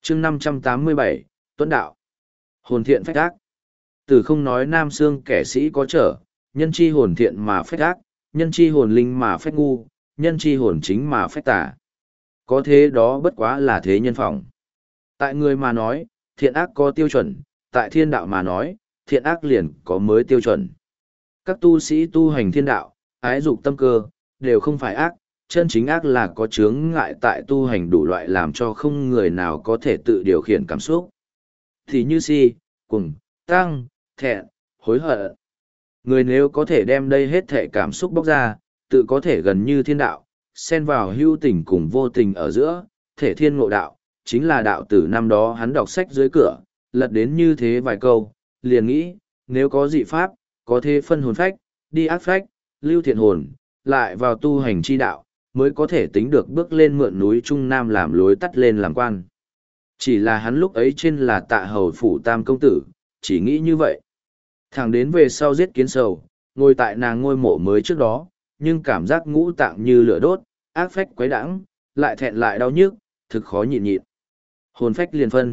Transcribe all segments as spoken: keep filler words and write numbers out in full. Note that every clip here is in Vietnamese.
chương năm trăm tám mươi bảy, Tuấn Đạo. Hồn thiện phách ác. Từ không nói nam xương kẻ sĩ có trở, nhân chi hồn thiện mà phách ác, nhân chi hồn linh mà phách ngu, nhân chi hồn chính mà phách tà. Có thế đó bất quá là thế nhân phòng. Tại người mà nói, thiện ác có tiêu chuẩn, tại thiên đạo mà nói, thiện ác liền có mới tiêu chuẩn. Các tu sĩ tu hành thiên đạo, ái dục tâm cơ, đều không phải ác, chân chính ác là có chướng ngại tại tu hành đủ loại làm cho không người nào có thể tự điều khiển cảm xúc. Thì như si, cuồng, tăng, thẹn, hối hận. Người nếu có thể đem đây hết thể cảm xúc bóc ra, tự có thể gần như thiên đạo, xen vào hữu tình cùng vô tình ở giữa, thể thiên ngộ đạo, chính là đạo tử năm đó hắn đọc sách dưới cửa, lật đến như thế vài câu, liền nghĩ, nếu có dị pháp, có thế phân hồn phách, đi ác phách, lưu thiện hồn, lại vào tu hành chi đạo, mới có thể tính được bước lên mượn núi Trung Nam làm lối tắt lên làm quan. Chỉ là hắn lúc ấy trên là Tạ Hầu phủ tam công tử, chỉ nghĩ như vậy. Thẳng đến về sau giết kiến sầu, ngồi tại nàng ngôi mộ mới trước đó, nhưng cảm giác ngũ tạng như lửa đốt, ác phách quấy đãng, lại thẹn lại đau nhức, thực khó nhịn nhịn. Hồn phách liền phân.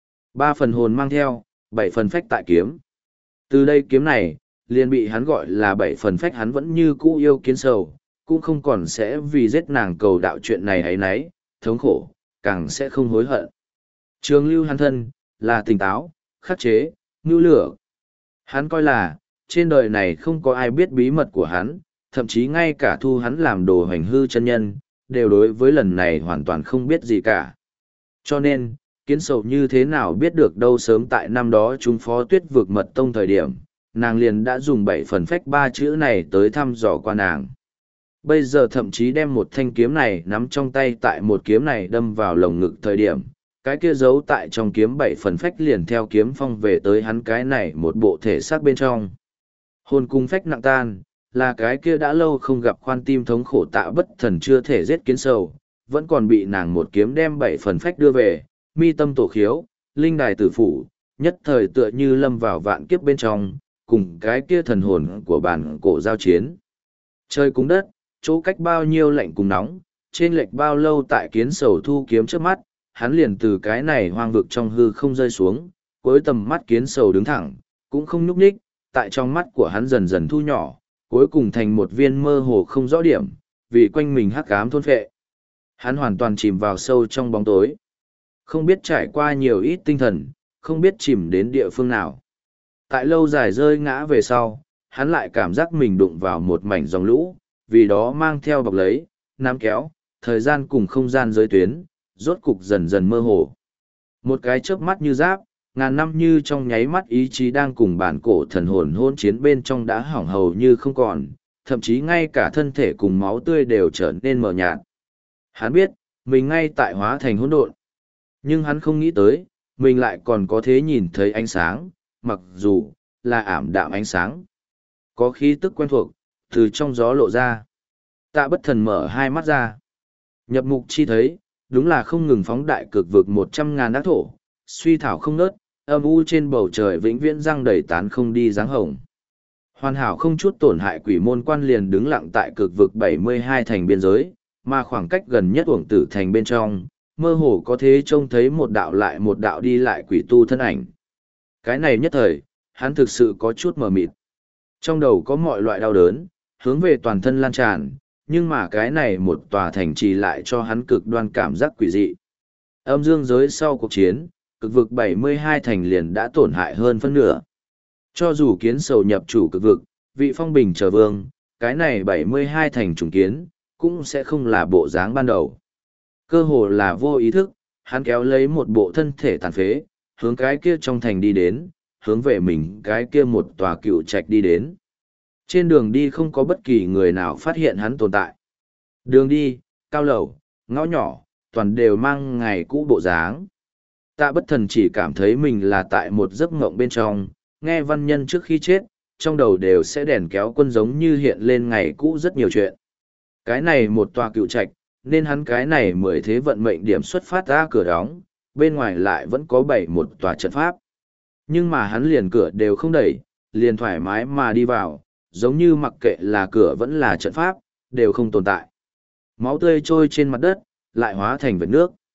Ba phần hồn mang theo, bảy phần phách tại kiếm. Từ đây kiếm này, liền bị hắn gọi là bảy phần phách, hắn vẫn như cũ yêu kiến sầu, cũng không còn sẽ vì giết nàng cầu đạo chuyện này ấy nấy, thống khổ, càng sẽ không hối hận. Trường lưu hắn thân, là tỉnh táo, khắc chế, nhu lửa. Hắn coi là, trên đời này không có ai biết bí mật của hắn, thậm chí ngay cả thu hắn làm đồ hành hư chân nhân, đều đối với lần này hoàn toàn không biết gì cả. Cho nên, kiến sầu như thế nào biết được đâu, sớm tại năm đó chúng phó tuyết vượt mật tông thời điểm, nàng liền đã dùng bảy phần phách ba chữ này tới thăm dò qua nàng. Bây giờ thậm chí đem một thanh kiếm này nắm trong tay, tại một kiếm này đâm vào lồng ngực thời điểm, cái kia giấu tại trong kiếm bảy phần phách liền theo kiếm phong về tới hắn cái này một bộ thể xác bên trong. Hồn cung phách nặng tan, là cái kia đã lâu không gặp khoan tim thống khổ Tạ Bất Thần chưa thể giết kiến sầu, vẫn còn bị nàng một kiếm đem bảy phần phách đưa về, mi tâm tổ khiếu, linh đài tử phủ, nhất thời tựa như lâm vào vạn kiếp bên trong, cùng cái kia thần hồn của bản cổ giao chiến. Trời cung đất, chỗ cách bao nhiêu lạnh cùng nóng, trên lệch bao lâu tại kiến sầu thu kiếm trước mắt, hắn liền từ cái này hoang vực trong hư không rơi xuống, cuối tầm mắt kiến sầu đứng thẳng, cũng không nhúc nhích, tại trong mắt của hắn dần dần thu nhỏ, cuối cùng thành một viên mơ hồ không rõ điểm, vì quanh mình hắc ám thôn phệ. Hắn hoàn toàn chìm vào sâu trong bóng tối. Không biết trải qua nhiều ít tinh thần, không biết chìm đến địa phương nào. Tại lâu dài rơi ngã về sau, hắn lại cảm giác mình đụng vào một mảnh dòng lũ, vì đó mang theo bọc lấy, nắm kéo, thời gian cùng không gian giới tuyến, rốt cục dần dần mơ hồ. Một cái chớp mắt như giáp, ngàn năm như trong nháy mắt, ý chí đang cùng bản cổ thần hồn hôn chiến bên trong đã hỏng hầu như không còn, thậm chí ngay cả thân thể cùng máu tươi đều trở nên mờ nhạt. Hắn biết, mình ngay tại hóa thành hỗn độn. Nhưng hắn không nghĩ tới, mình lại còn có thể nhìn thấy ánh sáng, mặc dù là ảm đạm ánh sáng. Có khí tức quen thuộc, từ trong gió lộ ra. Tạ Bất Thần mở hai mắt ra. Nhập mục chi thấy, đúng là không ngừng phóng đại cực vực một trăm ngàn ác thổ, suy thảo không nớt, âm u trên bầu trời vĩnh viễn răng đầy tán không đi dáng hồng. Hoàn hảo không chút tổn hại quỷ môn quan liền đứng lặng tại cực vực bảy mươi hai thành biên giới, mà khoảng cách gần nhất uổng tử thành bên trong, mơ hồ có thế trông thấy một đạo lại một đạo đi lại quỷ tu thân ảnh. Cái này nhất thời, hắn thực sự có chút mờ mịt. Trong đầu có mọi loại đau đớn, hướng về toàn thân lan tràn, nhưng mà cái này một tòa thành trì lại cho hắn cực đoan cảm giác quỷ dị. Âm dương giới sau cuộc chiến, cực vực bảy mươi hai thành liền đã tổn hại hơn phân nửa. Cho dù kiến sầu nhập chủ cực vực, vị phong bình trở vương, cái này bảy mươi hai thành trùng kiến, cũng sẽ không là bộ dáng ban đầu. Cơ hồ là vô ý thức, hắn kéo lấy một bộ thân thể tàn phế, hướng cái kia trong thành đi đến, hướng về mình cái kia một tòa cựu trạch đi đến. Trên đường đi không có bất kỳ người nào phát hiện hắn tồn tại. Đường đi, cao lầu, ngõ nhỏ, toàn đều mang ngày cũ bộ dáng. Tạ Bất Thần chỉ cảm thấy mình là tại một giấc mộng bên trong, nghe văn nhân trước khi chết, trong đầu đều sẽ đèn kéo quân giống như hiện lên ngày cũ rất nhiều chuyện. Cái này một tòa cựu trạch, nên hắn cái này mười thế vận mệnh điểm xuất phát ra cửa đóng, bên ngoài lại vẫn có bảy một tòa trận pháp. Nhưng mà hắn liền cửa đều không đẩy, liền thoải mái mà đi vào, giống như mặc kệ là cửa vẫn là trận pháp, đều không tồn tại. Máu tươi trôi trên mặt đất, lại hóa thành vệt nước.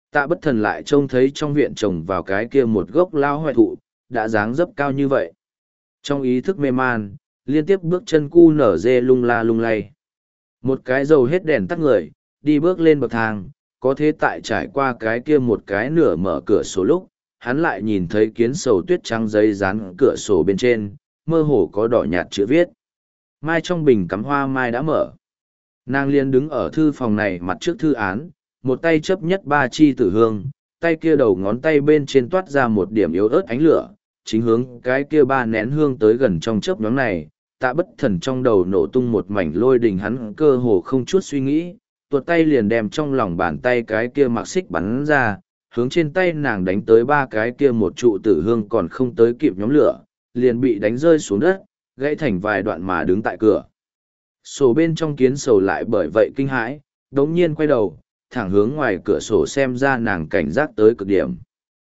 Tạ Bất Thần lại trông thấy trong viện trồng vào cái kia một gốc lao hoại thụ, đã dáng dấp cao như vậy. Trong ý thức mê man, liên tiếp bước chân cu nở dê lung la lung lay. Một cái dầu hết đèn tắt người, đi bước lên bậc thang, có thế tại trải qua cái kia một cái nửa mở cửa sổ lúc, hắn lại nhìn thấy kiến sầu tuyết trắng giấy dán cửa sổ bên trên, mơ hồ có đỏ nhạt chữ viết. Mai trong bình cắm hoa mai đã mở. Nàng liên đứng ở thư phòng này mặt trước thư án, một tay chấp nhất ba chi tử hương, tay kia đầu ngón tay bên trên toát ra một điểm yếu ớt ánh lửa, chính hướng cái kia ba nén hương tới gần trong chớp nhoáng này. Tạ Bất Thần trong đầu nổ tung một mảnh lôi đình, hắn cơ hồ không chút suy nghĩ, tuột tay liền đem trong lòng bàn tay cái kia mặc xích bắn ra, hướng trên tay nàng đánh tới ba cái kia một trụ tử hương còn không tới kịp nhóm lửa, liền bị đánh rơi xuống đất, gãy thành vài đoạn mà đứng tại cửa. Sổ bên trong kiến sầu lại bởi vậy kinh hãi, đống nhiên quay đầu, thẳng hướng ngoài cửa sổ xem ra, nàng cảnh giác tới cực điểm.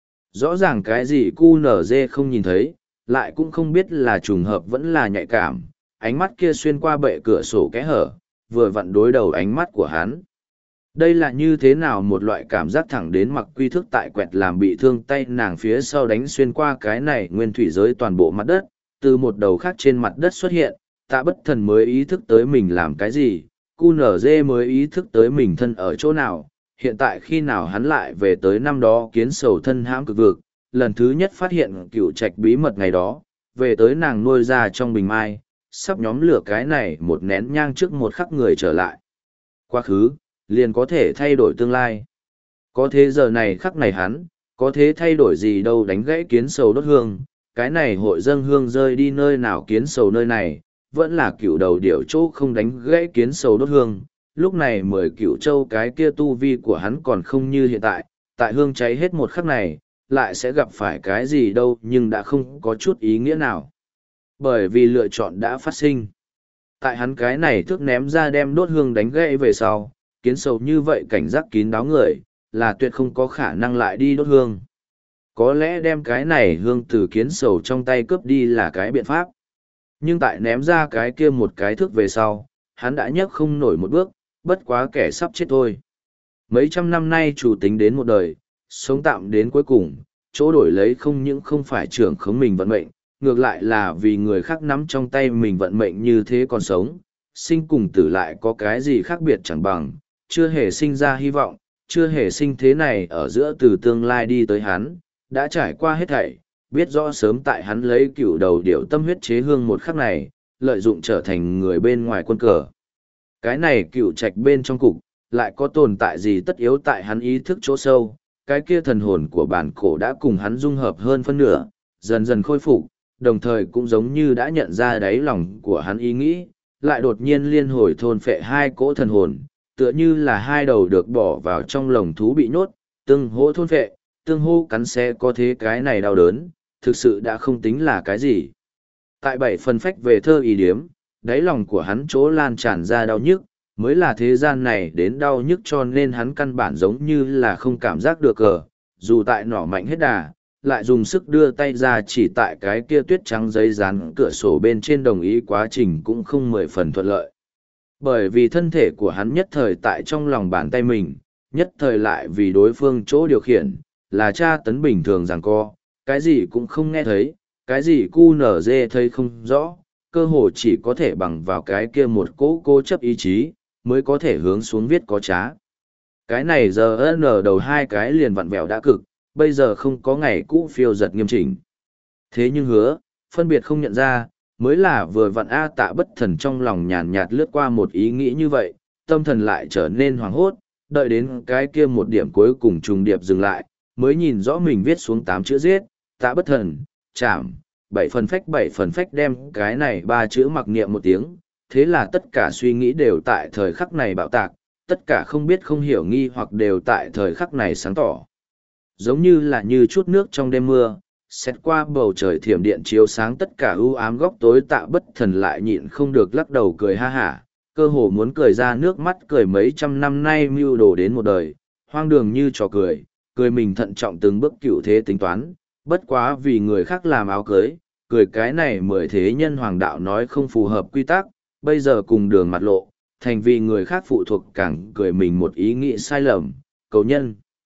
Rõ ràng cái gì cu nở dê không nhìn thấy, lại cũng không biết là trùng hợp vẫn là nhạy cảm, ánh mắt kia xuyên qua bệ cửa sổ kẽ hở, vừa vặn đối đầu ánh mắt của hắn. Đây là như thế nào một loại cảm giác thẳng đến mặc quy thức tại quẹt làm bị thương tay nàng phía sau đánh xuyên qua cái này nguyên thủy giới toàn bộ mặt đất, từ một đầu khác trên mặt đất xuất hiện, Tạ Bất Thần mới ý thức tới mình làm cái gì, cu nở dê mới ý thức tới mình thân ở chỗ nào, hiện tại khi nào hắn lại về tới năm đó kiến sầu thân hãm cực vực, lần thứ nhất phát hiện cựu trạch bí mật ngày đó, về tới nàng nuôi ra trong bình mai, sắp nhóm lửa cái này một nén nhang trước một khắc người trở lại. Quá khứ, liền có thể thay đổi tương lai. Có thế giờ này khắc này hắn, có thế thay đổi gì đâu, đánh gãy kiến sầu đốt hương, cái này hội dâng hương rơi đi nơi nào kiến sầu nơi này, vẫn là cựu đầu điểu chỗ không đánh gãy kiến sầu đốt hương. Lúc này mười cựu châu cái kia tu vi của hắn còn không như hiện tại, tại hương cháy hết một khắc này, lại sẽ gặp phải cái gì đâu, nhưng đã không có chút ý nghĩa nào. Bởi vì lựa chọn đã phát sinh. Tại hắn cái này thước ném ra đem đốt hương đánh gãy về sau, kiến sầu như vậy cảnh giác kín đáo người, là tuyệt không có khả năng lại đi đốt hương. Có lẽ đem cái này hương từ kiến sầu trong tay cướp đi là cái biện pháp. Nhưng tại ném ra cái kia một cái thước về sau, hắn đã nhấc không nổi một bước, bất quá kẻ sắp chết thôi. Mấy trăm năm nay chủ tính đến một đời, sống tạm đến cuối cùng, chỗ đổi lấy không những không phải trưởng khống mình vận mệnh, ngược lại là vì người khác nắm trong tay mình vận mệnh như thế còn sống, sinh cùng tử lại có cái gì khác biệt chẳng bằng, chưa hề sinh ra hy vọng, chưa hề sinh thế này ở giữa từ tương lai đi tới hắn, đã trải qua hết thảy, biết rõ sớm tại hắn lấy cựu đầu điểu tâm huyết chế hương một khắc này, lợi dụng trở thành người bên ngoài quân cờ. Cái này cựu trạch bên trong cục, lại có tồn tại gì tất yếu tại hắn ý thức chỗ sâu, cái kia thần hồn của bản cổ đã cùng hắn dung hợp hơn phân nửa, dần dần khôi phục, đồng thời cũng giống như đã nhận ra đáy lòng của hắn ý nghĩ, lại đột nhiên liên hồi thôn phệ hai cỗ thần hồn, tựa như là hai đầu được bỏ vào trong lồng thú bị nhốt, tương hỗ thôn phệ, tương hô cắn xé, có thế cái này đau đớn, thực sự đã không tính là cái gì. Tại bảy phần phách về thơ ý điếm, đáy lòng của hắn chỗ lan tràn ra đau nhức, mới là thế gian này đến đau nhức, cho nên hắn căn bản giống như là không cảm giác được cờ, dù tại nỏ mạnh hết đà, lại dùng sức đưa tay ra chỉ tại cái kia tuyết trắng giấy dán cửa sổ bên trên, đồng ý quá trình cũng không mười phần thuận lợi. Bởi vì thân thể của hắn nhất thời tại trong lòng bàn tay mình, nhất thời lại vì đối phương chỗ điều khiển, là tra tấn bình thường giằng co, cái gì cũng không nghe thấy, cái gì cu nở dê thấy không rõ, cơ hồ chỉ có thể bằng vào cái kia một cố cố chấp ý chí, mới có thể hướng xuống viết có trá. Cái này giờ n đầu hai cái liền vặn vẹo đã cực, bây giờ không có ngày cũ phiêu giật nghiêm chỉnh. Thế nhưng hứa, phân biệt không nhận ra, mới là vừa vặn A Tạ Bất Thần trong lòng nhàn nhạt lướt qua một ý nghĩ như vậy, tâm thần lại trở nên hoảng hốt, đợi đến cái kia một điểm cuối cùng trùng điệp dừng lại, mới nhìn rõ mình viết xuống tám chữ giết, Tạ Bất Thần, chạm, bảy phần phách bảy phần phách đem cái này ba chữ mặc niệm một tiếng, thế là tất cả suy nghĩ đều tại thời khắc này bạo tạc, tất cả không biết không hiểu nghi hoặc đều tại thời khắc này sáng tỏ. Giống như là như chút nước trong đêm mưa, xét qua bầu trời thiểm điện chiếu sáng tất cả ưu ám góc tối. Tạ Bất Thần lại nhịn không được lắc đầu cười ha hả, cơ hồ muốn cười ra nước mắt, cười mấy trăm năm nay mưu đồ đến một đời, hoang đường như trò cười, cười mình thận trọng từng bước cựu thế tính toán, bất quá vì người khác làm áo cưới, cười cái này mười thế nhân hoàng đạo nói không phù hợp quy tắc, bây giờ cùng đường mặt lộ, thành vì người khác phụ thuộc càng cười mình một ý nghĩ sai lầm, cầu nhân.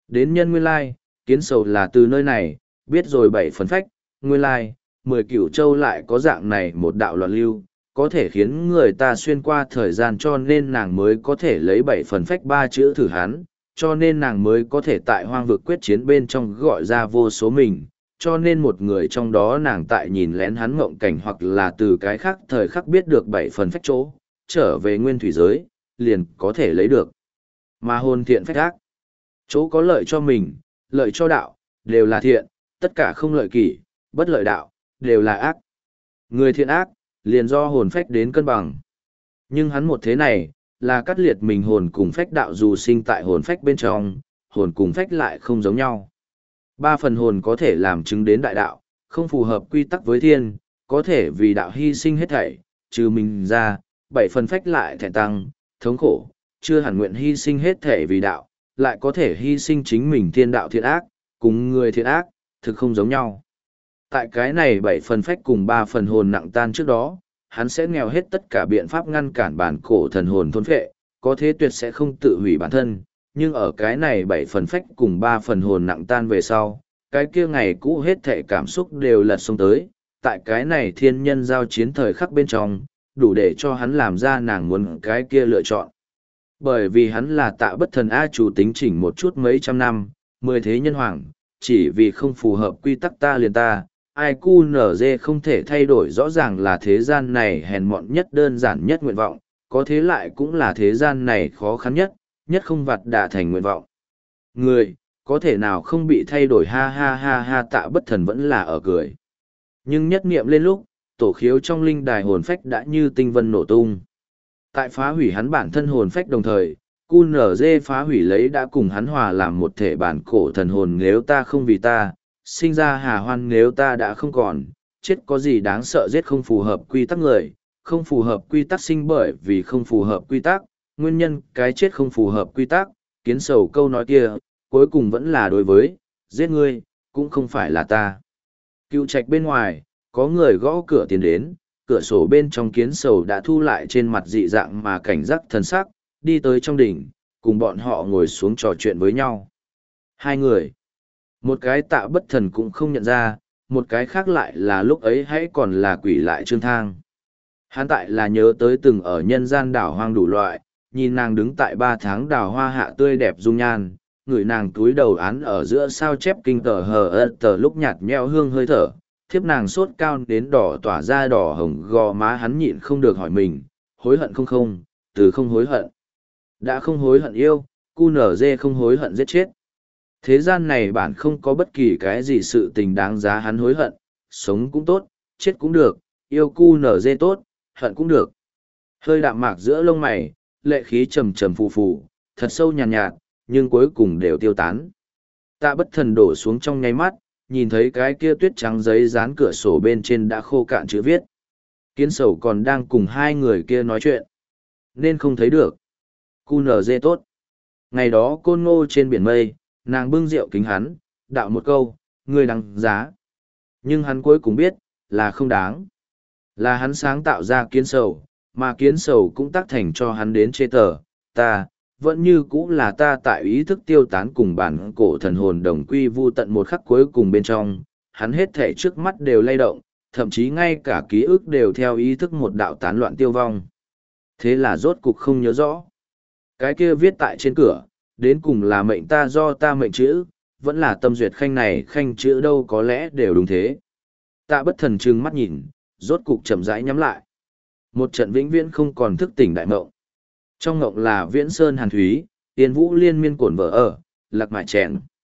Đến nhân nguyên lai, kiến sầu là từ nơi này, biết rồi bảy phần phách, nguyên lai, mười cửu châu lại có dạng này một đạo loạn lưu, có thể khiến người ta xuyên qua thời gian cho nên nàng mới có thể lấy bảy phần phách ba chữ thử hắn, cho nên nàng mới có thể tại hoang vực quyết chiến bên trong gọi ra vô số mình, cho nên một người trong đó nàng tại nhìn lén hắn ngộng cảnh hoặc là từ cái khác thời khắc biết được bảy phần phách chỗ, trở về nguyên thủy giới, liền có thể lấy được. Mà hồn thiện phách ác, chỗ có lợi cho mình, lợi cho đạo, đều là thiện, tất cả không lợi kỷ, bất lợi đạo, đều là ác. Người thiện ác, liền do hồn phách đến cân bằng. Nhưng hắn một thế này, là cắt liệt mình hồn cùng phách đạo dù sinh tại hồn phách bên trong, hồn cùng phách lại không giống nhau. Ba phần hồn có thể làm chứng đến đại đạo, không phù hợp quy tắc với thiên, có thể vì đạo hy sinh hết thảy, trừ mình ra, bảy phần phách lại thẹn tăng, thống khổ, chưa hẳn nguyện hy sinh hết thảy vì đạo, lại có thể hy sinh chính mình thiên đạo thiện ác, cùng người thiện ác, thực không giống nhau. Tại cái này bảy phần phách cùng ba phần hồn nặng tan trước đó, hắn sẽ nghèo hết tất cả biện pháp ngăn cản bản cổ thần hồn thôn phệ, có thế tuyệt sẽ không tự hủy bản thân, nhưng ở cái này bảy phần phách cùng ba phần hồn nặng tan về sau, cái kia ngày cũ hết thệ cảm xúc đều lật sông tới, tại cái này thiên nhân giao chiến thời khắc bên trong, đủ để cho hắn làm ra nàng muốn cái kia lựa chọn. Bởi vì hắn là tạ bất thần A chủ tính chỉnh một chút mấy trăm năm, mười thế nhân hoàng, chỉ vì không phù hợp quy tắc ta liền ta, ai cu nở dê không thể thay đổi rõ ràng là thế gian này hèn mọn nhất đơn giản nhất nguyện vọng, có thế lại cũng là thế gian này khó khăn nhất, nhất không vặt đả thành nguyện vọng. Người, có thể nào không bị thay đổi ha ha ha ha tạ bất thần vẫn là ở cười. Nhưng nhất niệm lên lúc, tổ khiếu trong linh đài hồn phách đã như tinh vân nổ tung. Tại phá hủy hắn bản thân hồn phách đồng thời, cu nở dê phá hủy lấy đã cùng hắn hòa làm một thể bản cổ thần hồn nếu ta không vì ta, sinh ra hà hoan nếu ta đã không còn, chết có gì đáng sợ giết không phù hợp quy tắc người, không phù hợp quy tắc sinh bởi vì không phù hợp quy tắc, nguyên nhân cái chết không phù hợp quy tắc, kiến sầu câu nói kia, cuối cùng vẫn là đối với, giết ngươi, cũng không phải là ta. Cựu trạch bên ngoài, có người gõ cửa tiến đến, cửa sổ bên trong kiến sầu đã thu lại trên mặt dị dạng mà cảnh giác thần sắc, đi tới trong đỉnh, cùng bọn họ ngồi xuống trò chuyện với nhau. Hai người, một cái tạ bất thần cũng không nhận ra, một cái khác lại là lúc ấy hãy còn là quỷ lại trương thang. Hắn tại là nhớ tới từng ở nhân gian đảo hoang đủ loại, nhìn nàng đứng tại ba tháng đào hoa hạ tươi đẹp dung nhan, người nàng túi đầu án ở giữa sao chép kinh tờ hờ ơ tờ lúc nhạt nheo hương hơi thở, thiếp nàng sốt cao đến đỏ tỏa ra đỏ hồng gò má hắn nhịn không được hỏi mình, hối hận không không, từ không hối hận. Đã không hối hận yêu, cu nở dê không hối hận giết chết. Thế gian này bản không có bất kỳ cái gì sự tình đáng giá hắn hối hận, sống cũng tốt, chết cũng được, yêu cu nở dê tốt, hận cũng được. Hơi đạm mạc giữa lông mày, lệ khí trầm trầm phù phù, thật sâu nhàn nhạt, nhạt, nhưng cuối cùng đều tiêu tán. Tạ bất thần đổ xuống trong nháy mắt, nhìn thấy cái kia tuyết trắng giấy dán cửa sổ bên trên đã khô cạn chữ viết. Kiến sầu còn đang cùng hai người kia nói chuyện, nên không thấy được. Cu nở dê tốt. Ngày đó côn ngô trên biển mây, nàng bưng rượu kính hắn, đạo một câu, người đáng giá. Nhưng hắn cuối cùng biết, là không đáng. Là hắn sáng tạo ra kiến sầu, mà kiến sầu cũng tác thành cho hắn đến chê tờ, ta, vẫn như cũ là ta tại ý thức tiêu tán cùng bản cổ thần hồn đồng quy vu tận một khắc cuối cùng bên trong, hắn hết thể trước mắt đều lay động, thậm chí ngay cả ký ức đều theo ý thức một đạo tán loạn tiêu vong. Thế là rốt cục không nhớ rõ. Cái kia viết tại trên cửa, đến cùng là mệnh ta do ta mệnh chữ, vẫn là tâm duyệt khanh này khanh chữ đâu có lẽ đều đúng thế. Tạ bất thần trừng mắt nhìn, rốt cục chậm rãi nhắm lại. Một trận vĩnh viễn không còn thức tỉnh đại mộng. Trong ngộng là viễn sơn hàn thúy, tiên vũ liên miên cổn vợ ở, lạc mại chèn.